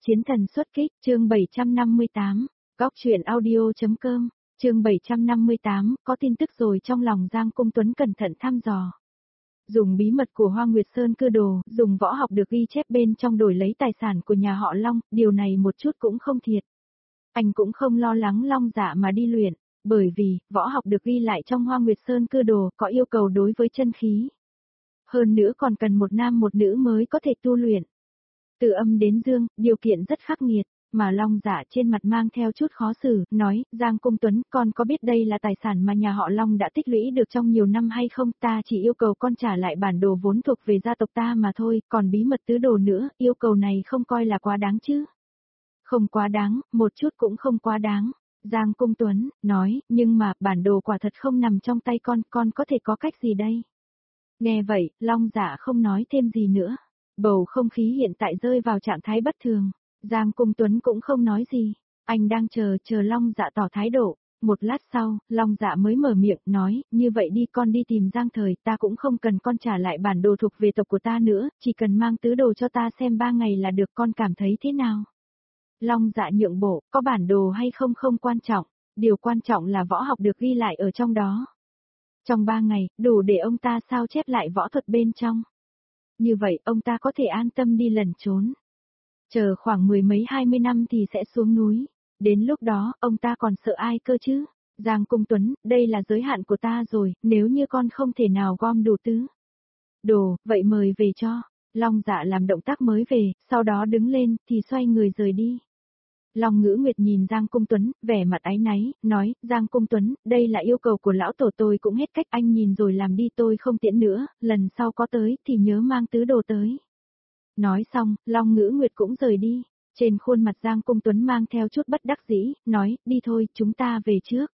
Chiến thần xuất kích, chương 758, góc truyện audio.com, chương 758, có tin tức rồi trong lòng Giang Cung Tuấn cẩn thận thăm dò. Dùng bí mật của Hoa Nguyệt Sơn cư đồ, dùng võ học được ghi chép bên trong đổi lấy tài sản của nhà họ Long, điều này một chút cũng không thiệt. Anh cũng không lo lắng Long Dạ mà đi luyện, bởi vì, võ học được ghi lại trong Hoa Nguyệt Sơn cư đồ có yêu cầu đối với chân khí. Hơn nữa còn cần một nam một nữ mới có thể tu luyện. Từ âm đến dương, điều kiện rất khắc nghiệt, mà Long Dạ trên mặt mang theo chút khó xử, nói, Giang Cung Tuấn, con có biết đây là tài sản mà nhà họ Long đã tích lũy được trong nhiều năm hay không, ta chỉ yêu cầu con trả lại bản đồ vốn thuộc về gia tộc ta mà thôi, còn bí mật tứ đồ nữa, yêu cầu này không coi là quá đáng chứ. Không quá đáng, một chút cũng không quá đáng. Giang Cung Tuấn, nói, nhưng mà, bản đồ quả thật không nằm trong tay con có thể có cách gì đây? Nghe vậy, Long Dạ không nói thêm gì nữa. Bầu không khí hiện tại rơi vào trạng thái bất thường. Giang Cung Tuấn cũng không nói gì. Anh đang chờ Long Dạ tỏ thái độ. Một lát sau, Long Dạ mới mở miệng nói, như vậy đi con đi tìm Giang Thời, ta cũng không cần con trả lại bản đồ thuộc về tộc của ta nữa, chỉ cần mang tứ đồ cho ta xem 3 ngày là được, con cảm thấy thế nào? Long Dạ nhượng bộ, có bản đồ hay không không quan trọng, điều quan trọng là võ học được ghi lại ở trong đó. Trong 3 ngày, đủ để ông ta sao chép lại võ thuật bên trong. Như vậy, ông ta có thể an tâm đi lẩn trốn. Chờ khoảng 10 mấy 20 năm thì sẽ xuống núi. Đến lúc đó, ông ta còn sợ ai cơ chứ? Giang Cung Tuấn, đây là giới hạn của ta rồi, nếu như con không thể nào gom đủ tứ đồ, vậy mời về cho. Long Dạ làm động tác mới về, sau đó đứng lên, thì xoay người rời đi. Long Ngữ Nguyệt nhìn Giang Cung Tuấn, vẻ mặt áy náy, nói, Giang Cung Tuấn, đây là yêu cầu của lão tổ, tôi cũng hết cách, anh nhìn rồi làm đi, tôi không tiễn nữa, lần sau có tới, thì nhớ mang tứ đồ tới. Nói xong, Long Ngữ Nguyệt cũng rời đi, trên khuôn mặt Giang Cung Tuấn mang theo chút bất đắc dĩ, nói, đi thôi, chúng ta về trước.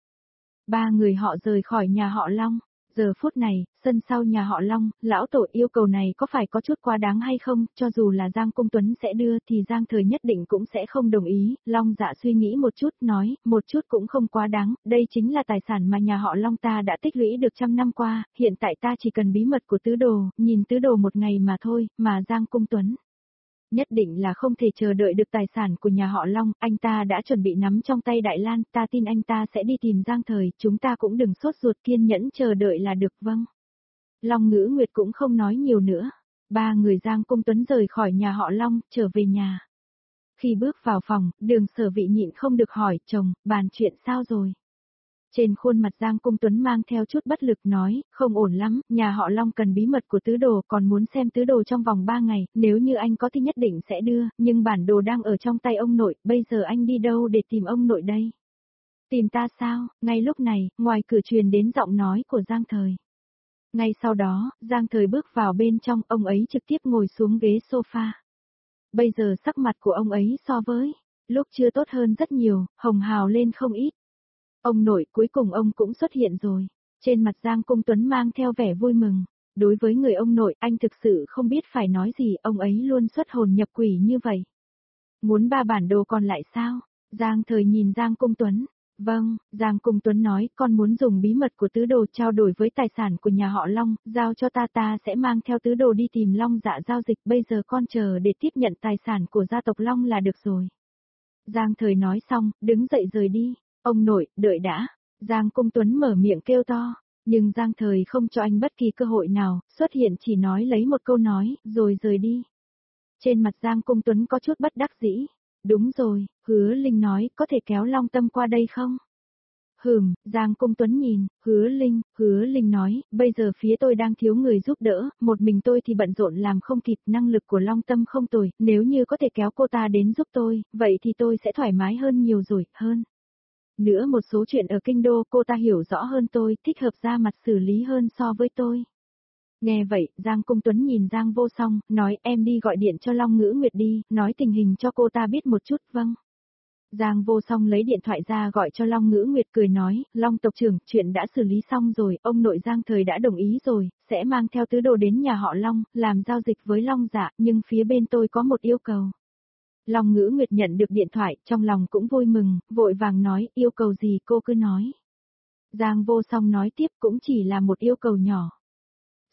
3 người họ rời khỏi nhà họ Long. Giờ phút này, sân sau nhà họ Long, lão tổ yêu cầu này có phải có chút quá đáng hay không, cho dù là Giang Cung Tuấn sẽ đưa thì Giang Thời nhất định cũng sẽ không đồng ý, Long Dạ suy nghĩ một chút, nói, một chút cũng không quá đáng, đây chính là tài sản mà nhà họ Long ta đã tích lũy được 100 năm qua, hiện tại ta chỉ cần bí mật của tứ đồ, nhìn tứ đồ một ngày mà thôi, mà Giang Cung Tuấn nhất định là không thể chờ đợi được tài sản của nhà họ Long, anh ta đã chuẩn bị nắm trong tay Đại Lan, ta tin anh ta sẽ đi tìm Giang Thời, chúng ta cũng đừng sốt ruột, kiên nhẫn chờ đợi là được, vâng. Long Ngữ Nguyệt cũng không nói nhiều nữa. 3 người Giang Cung Tuấn rời khỏi nhà họ Long, trở về nhà. Khi bước vào phòng, Đường Sở Vị nhịn không được hỏi, chồng, bàn chuyện sao rồi? Trên khuôn mặt Giang Cung Tuấn mang theo chút bất lực nói, không ổn lắm, nhà họ Long cần bí mật của tứ đồ, còn muốn xem tứ đồ trong vòng 3 ngày, nếu như anh có thì nhất định sẽ đưa, nhưng bản đồ đang ở trong tay ông nội, bây giờ anh đi đâu để tìm ông nội đây? Tìm ta sao? Ngay lúc này, ngoài cửa truyền đến giọng nói của Giang Thời. Ngay sau đó, Giang Thời bước vào bên trong, ông ấy trực tiếp ngồi xuống ghế sofa. Bây giờ sắc mặt của ông ấy so với lúc chưa tốt hơn rất nhiều, hồng hào lên không ít. Ông nội, cuối cùng ông cũng xuất hiện rồi. Trên mặt Giang Cung Tuấn mang theo vẻ vui mừng. Đối với người ông nội, anh thực sự không biết phải nói gì, ông ấy luôn xuất hồn nhập quỷ như vậy. Muốn 3 bản đồ còn lại sao? Giang Thời nhìn Giang Cung Tuấn. Vâng, Giang Cung Tuấn nói, con muốn dùng bí mật của tứ đồ trao đổi với tài sản của nhà họ Long, giao cho ta sẽ mang theo tứ đồ đi tìm Long Dạ giao dịch, bây giờ con chờ để tiếp nhận tài sản của gia tộc Long là được rồi. Giang Thời nói xong, đứng dậy rời đi. Ông nội, đợi đã. Giang Cung Tuấn mở miệng kêu to, nhưng Giang Thời không cho anh bất kỳ cơ hội nào, xuất hiện chỉ nói lấy một câu nói, rồi rời đi. Trên mặt Giang Cung Tuấn có chút bất đắc dĩ. Đúng rồi, Hứa Linh nói, có thể kéo Long Tâm qua đây không? Giang Cung Tuấn nhìn, Hứa Linh nói, bây giờ phía tôi đang thiếu người giúp đỡ, một mình tôi thì bận rộn làm không kịp, năng lực của Long Tâm không tồi, nếu như có thể kéo cô ta đến giúp tôi, vậy thì tôi sẽ thoải mái hơn nhiều rồi, hơn. Nữa một số chuyện ở kinh đô cô ta hiểu rõ hơn tôi, thích hợp ra mặt xử lý hơn so với tôi. Nghe vậy, Giang Cung Tuấn nhìn Giang Vô Song, nói em đi gọi điện cho Long Ngữ Nguyệt đi, nói tình hình cho cô ta biết một chút, vâng. Giang Vô Song lấy điện thoại ra gọi cho Long Ngữ Nguyệt cười nói, Long tộc trưởng, chuyện đã xử lý xong rồi, ông nội Giang Thời đã đồng ý rồi, sẽ mang theo tứ đồ đến nhà họ Long, làm giao dịch với Long Dạ, nhưng phía bên tôi có một yêu cầu. Long Ngữ Nguyệt nhận được điện thoại, trong lòng cũng vui mừng, vội vàng nói, yêu cầu gì cô cứ nói. Giang Vô Song nói tiếp, cũng chỉ là một yêu cầu nhỏ.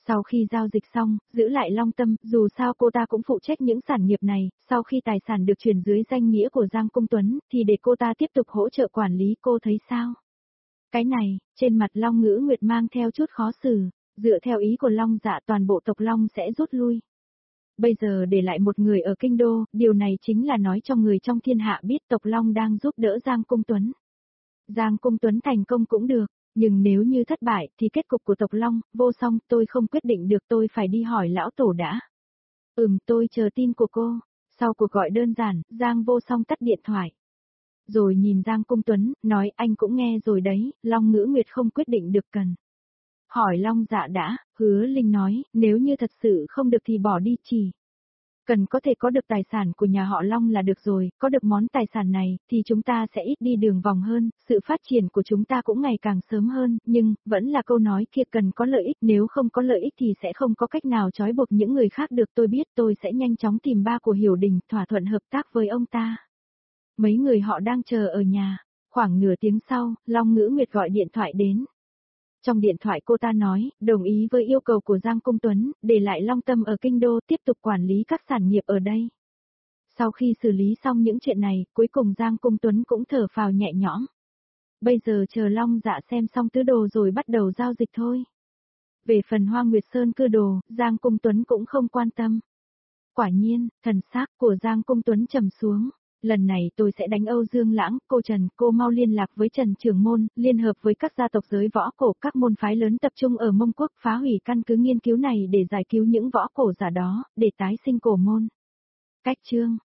Sau khi giao dịch xong, giữ lại Long Tâm, dù sao cô ta cũng phụ trách những sản nghiệp này, sau khi tài sản được chuyển dưới danh nghĩa của Giang Cung Tuấn, thì để cô ta tiếp tục hỗ trợ quản lý, cô thấy sao? Cái này, trên mặt Long Ngữ Nguyệt mang theo chút khó xử, dựa theo ý của Long Dạ toàn bộ tộc Long sẽ rút lui. Bây giờ để lại một người ở kinh đô, điều này chính là nói cho người trong thiên hạ biết tộc Long đang giúp đỡ Giang Cung Tuấn. Giang Cung Tuấn thành công cũng được, nhưng nếu như thất bại thì kết cục của tộc Long, vô song, tôi không quyết định được, tôi phải đi hỏi lão tổ đã. Tôi chờ tin của cô. Sau cuộc gọi đơn giản, Giang Vô Song tắt điện thoại. Rồi nhìn Giang Cung Tuấn, nói anh cũng nghe rồi đấy, Long Ngữ Nguyệt không quyết định được cần. Hỏi Long Dạ đã, Hứa Linh nói, nếu như thật sự không được thì bỏ đi, chỉ cần có thể có được tài sản của nhà họ Long là được rồi, có được món tài sản này, thì chúng ta sẽ ít đi đường vòng hơn, sự phát triển của chúng ta cũng ngày càng sớm hơn, nhưng, vẫn là câu nói kia, cần có lợi ích, nếu không có lợi ích thì sẽ không có cách nào trói buộc những người khác được, tôi biết tôi sẽ nhanh chóng tìm ba của Hiểu Đình, thỏa thuận hợp tác với ông ta. Mấy người họ đang chờ ở nhà, khoảng nửa tiếng sau, Long Ngữ Nguyệt gọi điện thoại đến. Trong điện thoại cô ta nói, đồng ý với yêu cầu của Giang Cung Tuấn, để lại Long Tâm ở kinh đô tiếp tục quản lý các sản nghiệp ở đây. Sau khi xử lý xong những chuyện này, cuối cùng Giang Cung Tuấn cũng thở phào nhẹ nhõm. Bây giờ chờ Long Dạ xem xong tứ đồ rồi bắt đầu giao dịch thôi. Về phần Hoa Nguyệt Sơn cưa đồ, Giang Cung Tuấn cũng không quan tâm. Quả nhiên, thần sắc của Giang Cung Tuấn trầm xuống. Lần này tôi sẽ đánh Âu Dương Lãng, cô Trần, cô mau liên lạc với Trần Trưởng Môn, liên hợp với các gia tộc giới võ cổ, các môn phái lớn tập trung ở Mông Quốc, phá hủy căn cứ nghiên cứu này để giải cứu những võ cổ giả đó, để tái sinh cổ môn. Cách chương